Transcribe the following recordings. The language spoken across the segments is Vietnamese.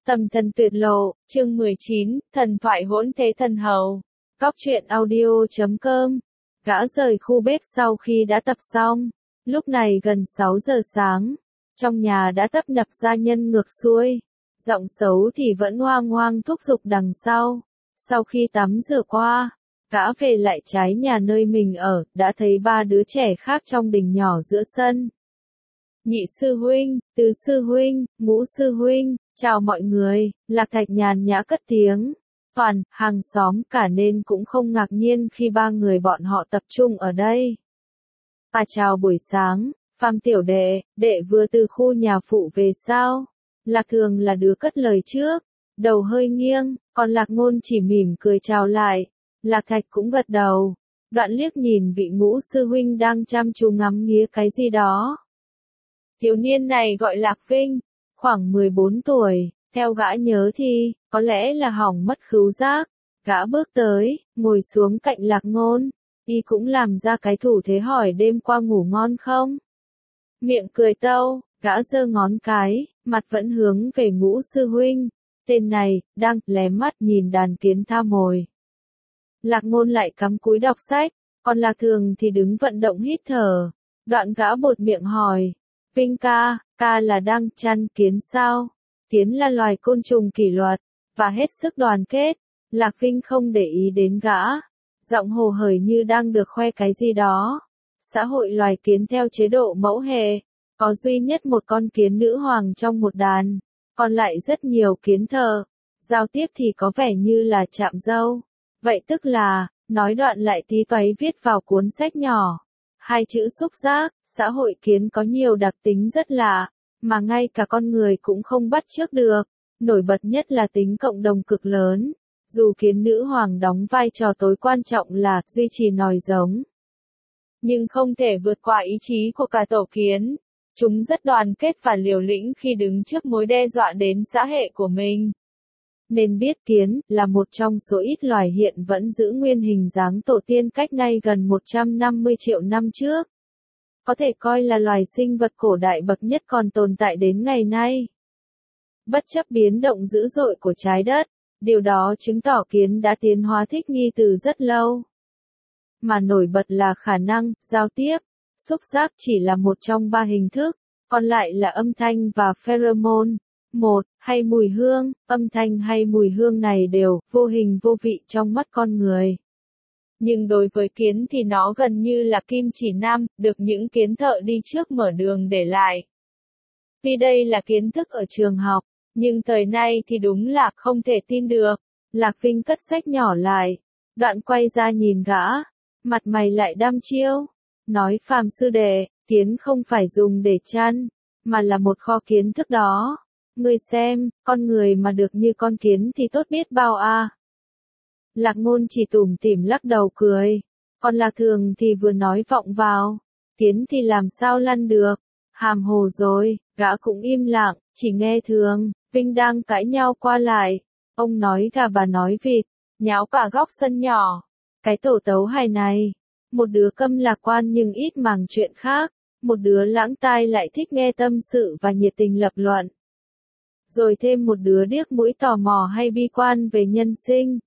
Tầm thần tuyệt lộ, chương 19, thần thoại hỗn thế thần hầu. Góc truyện audio.com. Gã rời khu bếp sau khi đã tập xong. Lúc này gần 6 giờ sáng. Trong nhà đã tấp nập gia nhân ngược xuôi. Giọng xấu thì vẫn hoang hoang thúc giục đằng sau. Sau khi tắm rửa qua, gã về lại trái nhà nơi mình ở, đã thấy 3 đứa trẻ khác trong đình nhỏ giữa sân. Nhị sư huynh, tứ sư huynh, ngũ sư huynh, chào mọi người. Lạc Thạch nhàn nhã cất tiếng. Toàn, hàng xóm cả nên cũng không ngạc nhiên khi 3 người bọn họ tập trung ở đây. Chào buổi sáng, Phàm tiểu đệ vừa từ khu nhà phụ về sao? Lạc Thường là đứa cất lời trước, đầu hơi nghiêng, còn Lạc Ngôn chỉ mỉm cười chào lại. Lạc Thạch cũng gật đầu, đoạn liếc nhìn vị ngũ sư huynh đang chăm chú ngắm nghía cái gì đó. Thiếu niên này gọi Lạc Vinh, khoảng 14 tuổi, theo gã nhớ thì, có lẽ là hỏng mất khứu giác. Gã bước tới, ngồi xuống cạnh Lạc Ngôn, y cũng làm ra cái thủ thế hỏi đêm qua ngủ ngon không? Miệng cười tâu, gã giơ ngón cái, mặt vẫn hướng về ngũ sư huynh. Tên này, đang lé mắt nhìn đàn kiến tha mồi. Lạc Ngôn lại cắm cúi đọc sách, còn Lạc Thường thì đứng vận động hít thở. Đoạn gã bột miệng hỏi, Vinh ca là đang chăn kiến sao? Kiến là loài côn trùng kỷ luật, và hết sức đoàn kết. Lạc Vinh không để ý đến gã, giọng hồ hởi như đang được khoe cái gì đó. Xã hội loài kiến theo chế độ mẫu hệ, có duy nhất một con kiến nữ hoàng trong một đàn, còn lại rất nhiều kiến thợ. Giao tiếp thì có vẻ như là chạm dâu. Vậy tức là, nói đoạn lại tí toái viết vào cuốn sách nhỏ. 2 chữ xúc giác, xã hội kiến có nhiều đặc tính rất lạ, mà ngay cả con người cũng không bắt chước được. Nổi bật nhất là tính cộng đồng cực lớn. Dù kiến nữ hoàng đóng vai trò tối quan trọng là duy trì nòi giống, nhưng không thể vượt qua ý chí của cả tổ kiến. Chúng rất đoàn kết và liều lĩnh khi đứng trước mối đe dọa đến xã hệ của mình. Nên biết kiến là một trong số ít loài hiện vẫn giữ nguyên hình dáng tổ tiên cách nay gần 150 triệu năm trước. Có thể coi là loài sinh vật cổ đại bậc nhất còn tồn tại đến ngày nay. Bất chấp biến động dữ dội của trái đất, điều đó chứng tỏ kiến đã tiến hóa thích nghi từ rất lâu. Mà nổi bật là khả năng giao tiếp. Xúc giác chỉ là một trong 3 hình thức, còn lại là âm thanh và pheromone. Hay mùi hương, âm thanh hay mùi hương này đều vô hình vô vị trong mắt con người. Nhưng đối với kiến thì nó gần như là kim chỉ nam, được những kiến thợ đi trước mở đường để lại. Tuy đây là kiến thức ở trường học, nhưng thời nay thì đúng là không thể tin được. Lạc Vinh cất sách nhỏ lại, đoạn quay ra nhìn gã, mặt mày lại đăm chiêu, nói Phàm sư đệ, kiến không phải dùng để chăn, mà là một kho kiến thức đó. Ngươi xem, con người mà được như con kiến thì tốt biết bao à. Lạc Ngôn chỉ tủm tỉm lắc đầu cười, còn Lạc Thường thì vừa nói vọng vào, kiến thì làm sao lăn được, hàm hồ rồi. Gã cũng im lặng, chỉ nghe Thường, Vinh đang cãi nhau qua lại. Ông nói gà bà nói vịt, nháo cả góc sân nhỏ. Cái tổ tấu hài này, một đứa câm lạc quan nhưng ít màng chuyện khác, một đứa lãng tai lại thích nghe tâm sự và nhiệt tình lập luận. Rồi thêm một đứa điếc mũi tò mò hay bi quan về nhân sinh.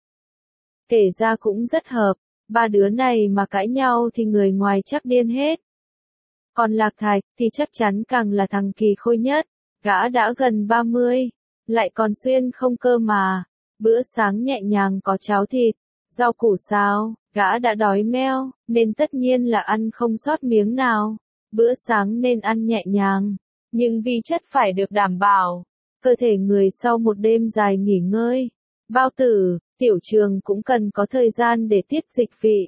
Kể ra cũng rất hợp, 3 đứa này mà cãi nhau thì người ngoài chắc điên hết. Còn Lạc Thạch thì chắc chắn càng là thằng kỳ khôi nhất, gã đã gần 30, lại còn xuyên không cơ mà. Bữa sáng nhẹ nhàng có cháo thịt, rau củ xào, gã đã đói meo, nên tất nhiên là ăn không sót miếng nào. Bữa sáng nên ăn nhẹ nhàng, nhưng vi chất phải được đảm bảo. Cơ thể người sau một đêm dài nghỉ ngơi, bao tử, tiểu trường cũng cần có thời gian để tiết dịch vị.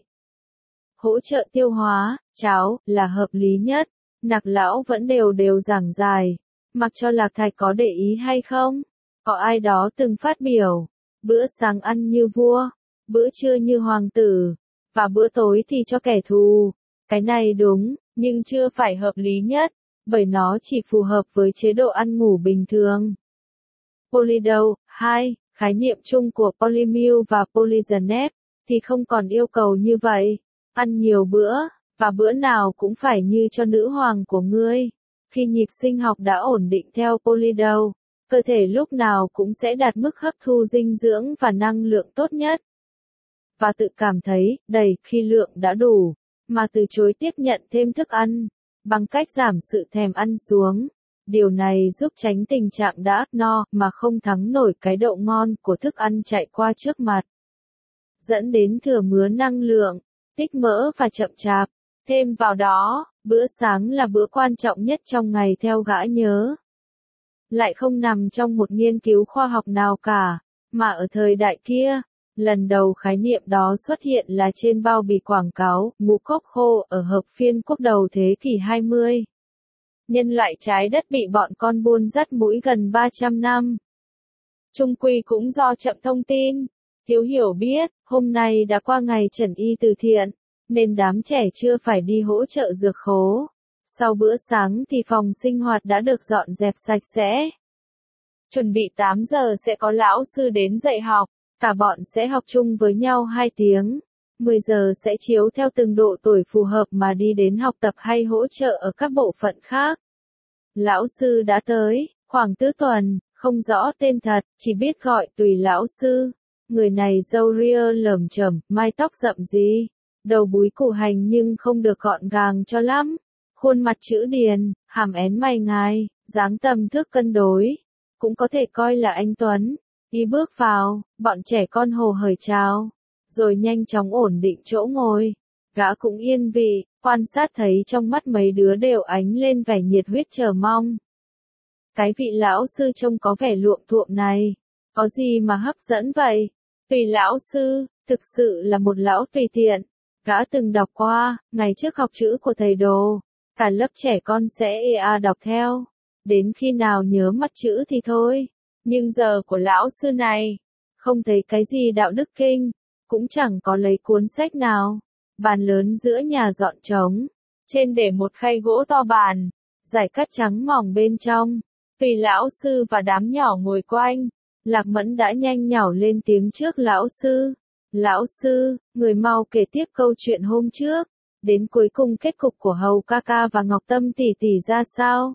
Hỗ trợ tiêu hóa, cháo là hợp lý nhất. Nạc lão vẫn đều giảng giải, mặc cho Lạc Thạch có để ý hay không. Có ai đó từng phát biểu, bữa sáng ăn như vua, bữa trưa như hoàng tử, và bữa tối thì cho kẻ thù. Cái này đúng, nhưng chưa phải hợp lý nhất, bởi nó chỉ phù hợp với chế độ ăn ngủ bình thường. Polydou, 2, khái niệm chung của Polymyle và Polygenep, thì không còn yêu cầu như vậy. Ăn nhiều bữa, và bữa nào cũng phải như cho nữ hoàng của ngươi. Khi nhịp sinh học đã ổn định theo Polydou, cơ thể lúc nào cũng sẽ đạt mức hấp thu dinh dưỡng và năng lượng tốt nhất. Và tự cảm thấy đầy khi lượng đã đủ, mà từ chối tiếp nhận thêm thức ăn, bằng cách giảm sự thèm ăn xuống. Điều này giúp tránh tình trạng đã no mà không thắng nổi cái độ ngon của thức ăn chạy qua trước mặt, dẫn đến thừa mứa năng lượng, tích mỡ và chậm chạp. Thêm vào đó, bữa sáng là bữa quan trọng nhất trong ngày theo gã nhớ. Lại không nằm trong một nghiên cứu khoa học nào cả, mà ở thời đại kia, lần đầu khái niệm đó xuất hiện là trên bao bì quảng cáo ngũ cốc khô ở hợp phiên quốc đầu thế kỷ 20. Nhân loại trái đất bị bọn con buôn dắt mũi gần 300 năm. Chung quy cũng do chậm thông tin, thiếu hiểu biết, hôm nay đã qua ngày trần y từ thiện, nên đám trẻ chưa phải đi hỗ trợ dược khố. Sau bữa sáng thì phòng sinh hoạt đã được dọn dẹp sạch sẽ. Chuẩn bị 8 giờ sẽ có lão sư đến dạy học, cả bọn sẽ học chung với nhau 2 tiếng. 10 giờ sẽ chiếu theo từng độ tuổi phù hợp mà đi đến học tập hay hỗ trợ ở các bộ phận khác. Lão sư đã tới, khoảng tứ tuần, không rõ tên thật, chỉ biết gọi tùy lão sư. Người này râu ria lởm chởm, mái tóc rậm rì, đầu búi củ hành nhưng không được gọn gàng cho lắm. Khuôn mặt chữ điền, hàm én mày ngài, dáng tầm thước cân đối, cũng có thể coi là anh Tuấn. Đi bước vào, bọn trẻ con hồ hởi chào, rồi nhanh chóng ổn định chỗ ngồi. Gã cũng yên vị, quan sát thấy trong mắt mấy đứa đều ánh lên vẻ nhiệt huyết chờ mong. Cái vị lão sư trông có vẻ luộm thuộm này, có gì mà hấp dẫn vậy? Tùy lão sư, thực sự là một lão tùy tiện. Gã từng đọc qua, ngày trước học chữ của thầy Đồ, cả lớp trẻ con sẽ đọc theo. Đến khi nào nhớ mặt chữ thì thôi. Nhưng giờ của lão sư này, không thấy cái gì đạo đức kinh, cũng chẳng có lấy cuốn sách nào. Bàn lớn giữa nhà dọn trống, trên để một khay gỗ to bàn, giải cát trắng mỏng bên trong. Tùy lão sư và đám nhỏ ngồi quanh, Lạc Mẫn đã nhanh nhảu lên tiếng trước lão sư. Lão sư, người mau kể tiếp câu chuyện hôm trước, đến cuối cùng kết cục của Hầu ca ca và Ngọc Tâm tỷ tỷ ra sao?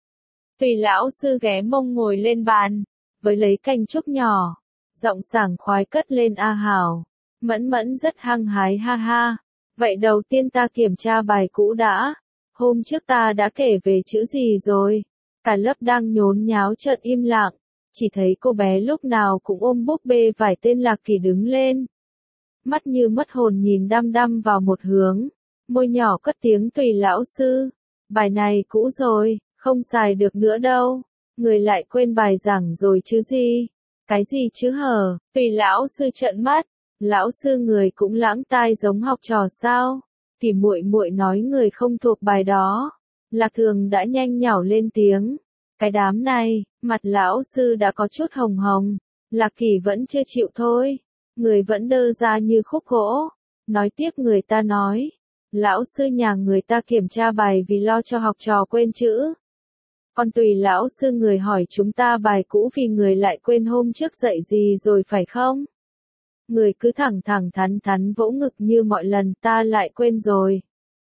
Tùy lão sư ghé mông ngồi lên bàn, với lấy cành trúc nhỏ, giọng sảng khoái cất lên a hào. Mẫn Mẫn rất hăng hái ha ha. Vậy đầu tiên ta kiểm tra bài cũ đã. Hôm trước ta đã kể về chữ gì rồi? Cả lớp đang nhốn nháo chợt im lặng, chỉ thấy cô bé lúc nào cũng ôm búp bê vài tên Lạc Kỳ đứng lên. Mắt như mất hồn nhìn đăm đăm vào một hướng, môi nhỏ cất tiếng tùy lão sư. Bài này cũ rồi, không xài được nữa đâu. Người lại quên bài giảng rồi chứ gì? Cái gì chứ hở? Tùy lão sư trợn mắt. Lão sư người cũng lãng tai giống học trò sao? Thì muội muội nói người không thuộc bài đó. Lạc Thường đã nhanh nhảu lên tiếng. Cái đám này, mặt lão sư đã có chút hồng hồng. Lạc Kỳ vẫn chưa chịu thôi. Người vẫn đơ ra như khúc gỗ. Nói tiếp người ta nói. Lão sư nhà người ta kiểm tra bài vì lo cho học trò quên chữ. Còn tùy lão sư người hỏi chúng ta bài cũ vì người lại quên hôm trước dạy gì rồi phải không? Người cứ thẳng thắn thắn vỗ ngực như mọi lần ta lại quên rồi.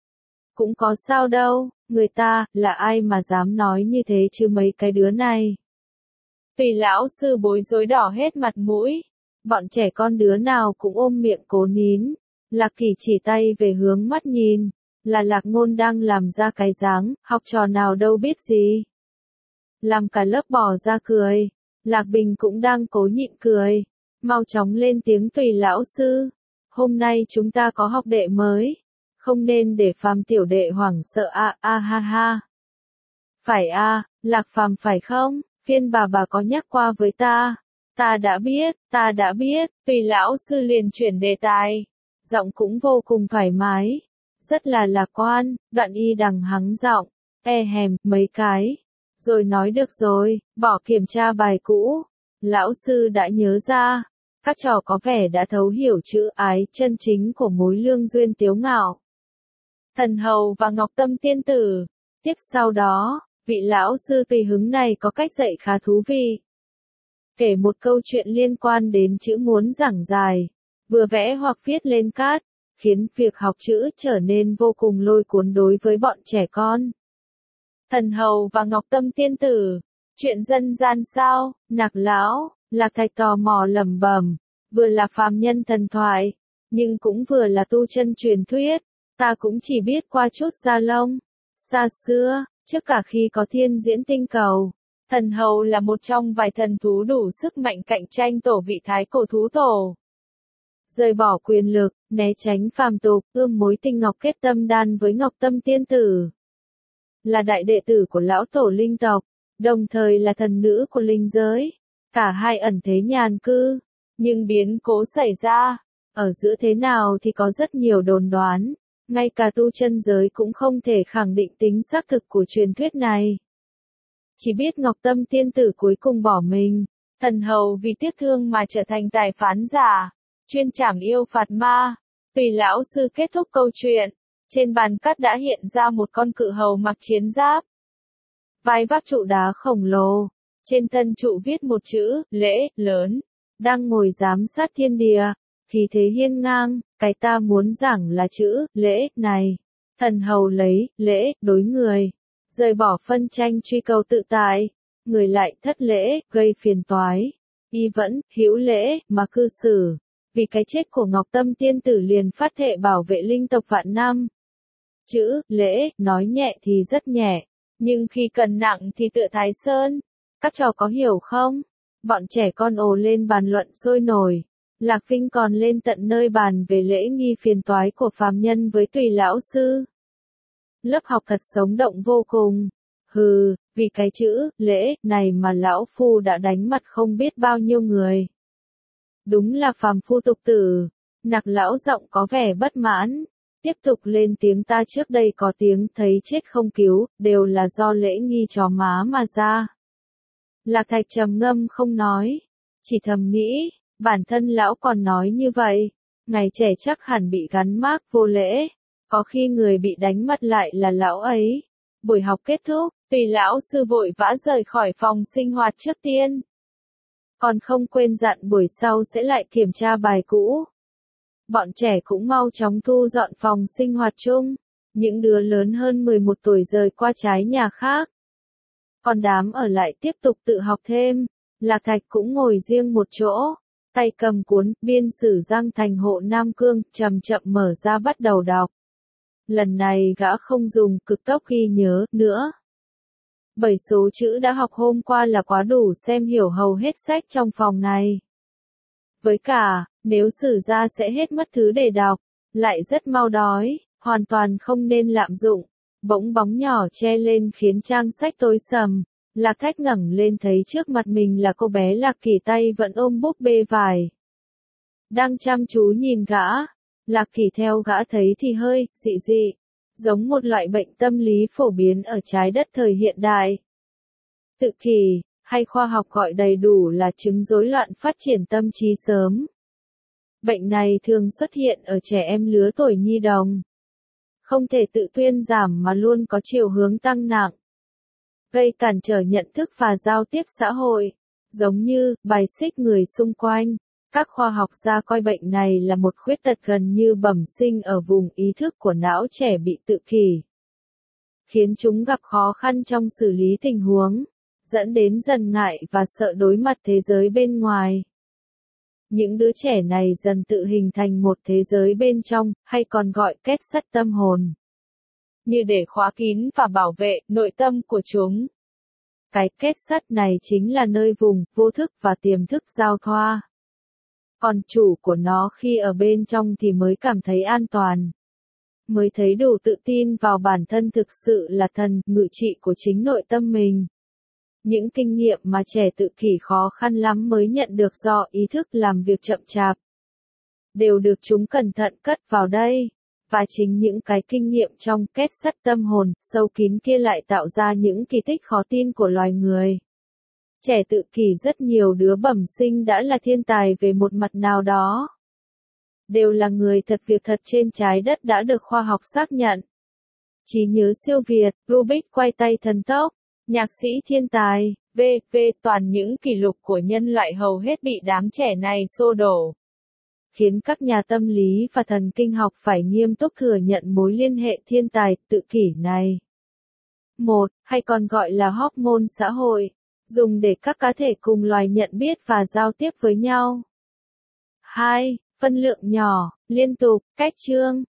Cũng có sao đâu, người ta, là ai mà dám nói như thế chứ mấy cái đứa này. Tùy lão sư bối rối đỏ hết mặt mũi. Bọn trẻ con đứa nào cũng ôm miệng cố nín. Lạc Kỳ chỉ tay về hướng mắt nhìn. Là Lạc Ngôn đang làm ra cái dáng, học trò nào đâu biết gì. Làm cả lớp bỏ ra cười. Lạc Bình cũng đang cố nhịn cười. Mau chóng lên tiếng tùy lão sư. Hôm nay chúng ta có học đệ mới. Không nên để Phàm tiểu đệ hoảng sợ ha ha. Phải Lạc Phàm phải không? Phiên bà có nhắc qua với ta. Ta đã biết. Tùy lão sư liền chuyển đề tài. Giọng cũng vô cùng thoải mái. Rất là lạc quan. Đoạn y đằng hắng giọng. Mấy cái. Rồi nói được rồi, bỏ kiểm tra bài cũ. Lão sư đã nhớ ra. Các trò có vẻ đã thấu hiểu chữ ái chân chính của mối lương duyên tiếu ngạo. Thần Hầu và Ngọc Tâm tiên tử. Tiếp sau đó, vị lão sư tùy hứng này có cách dạy khá thú vị. Kể một câu chuyện liên quan đến chữ muốn giảng dài, vừa vẽ hoặc viết lên cát, khiến việc học chữ trở nên vô cùng lôi cuốn đối với bọn trẻ con. Thần Hầu và Ngọc Tâm tiên tử. Chuyện dân gian sao? Nạc lão, Lạc Thạch tò mò lẩm bẩm, vừa là phàm nhân thần thoại, nhưng cũng vừa là tu chân truyền thuyết, ta cũng chỉ biết qua chút Gia Long. Xa xưa, trước cả khi có thiên diễn tinh cầu, thần hầu là một trong vài thần thú đủ sức mạnh cạnh tranh tổ vị thái cổ thú tổ. Rời bỏ quyền lực, né tránh phàm tục, ươm mối tinh ngọc kết tâm đan với Ngọc Tâm tiên tử. Là đại đệ tử của lão tổ linh tộc, đồng thời là thần nữ của linh giới. Cả hai ẩn thế nhàn cư, nhưng biến cố xảy ra, ở giữa thế nào thì có rất nhiều đồn đoán, ngay cả tu chân giới cũng không thể khẳng định tính xác thực của truyền thuyết này. Chỉ biết Ngọc Tâm tiên tử cuối cùng bỏ mình, thần hầu vì tiếc thương mà trở thành tài phán giả, chuyên trảm yêu phạt ma. Tùy lão sư kết thúc câu chuyện, trên bàn cát đã hiện ra một con cự hầu mặc chiến giáp, vai vác trụ đá khổng lồ, trên thân trụ viết một chữ lễ lớn, đang ngồi giám sát thiên địa, khí thế hiên ngang. Cái ta muốn giảng là chữ lễ này, thần hầu lấy lễ đối người, rời bỏ phân tranh truy cầu tự tại, người lại thất lễ gây phiền toái, y vẫn hữu lễ mà cư xử. Vì cái chết của Ngọc Tâm tiên tử liền phát thệ bảo vệ linh tộc vạn năm. Chữ lễ nói nhẹ thì rất nhẹ, nhưng khi cần nặng thì tựa Thái Sơn. Các trò có hiểu không? Bọn trẻ con ồ lên bàn luận sôi nổi. Lạc Vinh còn lên tận nơi bàn về lễ nghi phiền toái của phàm nhân với Tùy lão sư. Lớp học thật sống động vô cùng. Hừ, vì cái chữ lễ này mà lão phu đã đánh mặt không biết bao nhiêu người. Đúng là phàm phu tục tử. Nạc lão giọng có vẻ bất mãn, tiếp tục lên tiếng, ta trước đây có tiếng thấy chết không cứu, đều là do lễ nghi chó má mà ra. Lạc Thạch trầm ngâm không nói, chỉ thầm nghĩ, bản thân lão còn nói như vậy, ngày trẻ chắc hẳn bị gắn mác vô lễ, có khi người bị đánh mặt lại là lão ấy. Buổi học kết thúc, Tùy lão sư vội vã rời khỏi phòng sinh hoạt trước tiên. Còn không quên dặn buổi sau sẽ lại kiểm tra bài cũ. Bọn trẻ cũng mau chóng thu dọn phòng sinh hoạt chung, những đứa lớn hơn 11 tuổi rời qua trái nhà khác. Còn đám ở lại tiếp tục tự học thêm, Lạc Thạch cũng ngồi riêng một chỗ, tay cầm cuốn Biên sử Giang Thành Hộ Nam Cương, chậm chậm mở ra bắt đầu đọc. Lần này gã không dùng cực tốc ghi nhớ nữa. 7 số chữ đã học hôm qua là quá đủ xem hiểu hầu hết sách trong phòng này. Với cả, nếu sử ra sẽ hết mất thứ để đọc, lại rất mau đói, hoàn toàn không nên lạm dụng. Bỗng bóng nhỏ che lên khiến trang sách tối sầm. Lạc Thạch ngẩng lên thấy trước mặt mình là cô bé Lạc Kỳ, tay vẫn ôm búp bê vải. Đang chăm chú nhìn gã. Lạc Kỳ theo gã thấy thì hơi dị dị, giống một loại bệnh tâm lý phổ biến ở trái đất thời hiện đại. Tự kỷ, hay khoa học gọi đầy đủ là chứng rối loạn phát triển tâm trí sớm. Bệnh này thường xuất hiện ở trẻ em lứa tuổi nhi đồng. Không thể tự thuyên giảm mà luôn có chiều hướng tăng nặng. Gây cản trở nhận thức và giao tiếp xã hội, giống như bài xích người xung quanh. Các khoa học gia coi bệnh này là một khuyết tật gần như bẩm sinh ở vùng ý thức của não trẻ bị tự kỷ, khiến chúng gặp khó khăn trong xử lý tình huống, dẫn đến dần ngại và sợ đối mặt thế giới bên ngoài. Những đứa trẻ này dần tự hình thành một thế giới bên trong, hay còn gọi kết sắt tâm hồn, như để khóa kín và bảo vệ nội tâm của chúng. Cái kết sắt này chính là nơi vùng vô thức và tiềm thức giao thoa. Còn chủ của nó khi ở bên trong thì mới cảm thấy an toàn, mới thấy đủ tự tin vào bản thân thực sự là thần ngự trị của chính nội tâm mình. Những kinh nghiệm mà trẻ tự kỷ khó khăn lắm mới nhận được do ý thức làm việc chậm chạp, đều được chúng cẩn thận cất vào đây. Và chính những cái kinh nghiệm trong kết sắt tâm hồn sâu kín kia lại tạo ra những kỳ tích khó tin của loài người. Trẻ tự kỷ rất nhiều đứa bẩm sinh đã là thiên tài về một mặt nào đó. Đều là người thật việc thật trên trái đất đã được khoa học xác nhận. Trí nhớ siêu việt, Rubik quay tay thần tốc, nhạc sĩ thiên tài, v.v. toàn những kỷ lục của nhân loại hầu hết bị đám trẻ này xô đổ. Khiến các nhà tâm lý và thần kinh học phải nghiêm túc thừa nhận mối liên hệ thiên tài tự kỷ này. Một, hay còn gọi là hormone xã hội, dùng để các cá thể cùng loài nhận biết và giao tiếp với nhau. 2. Phân lượng nhỏ, liên tục, cách chương.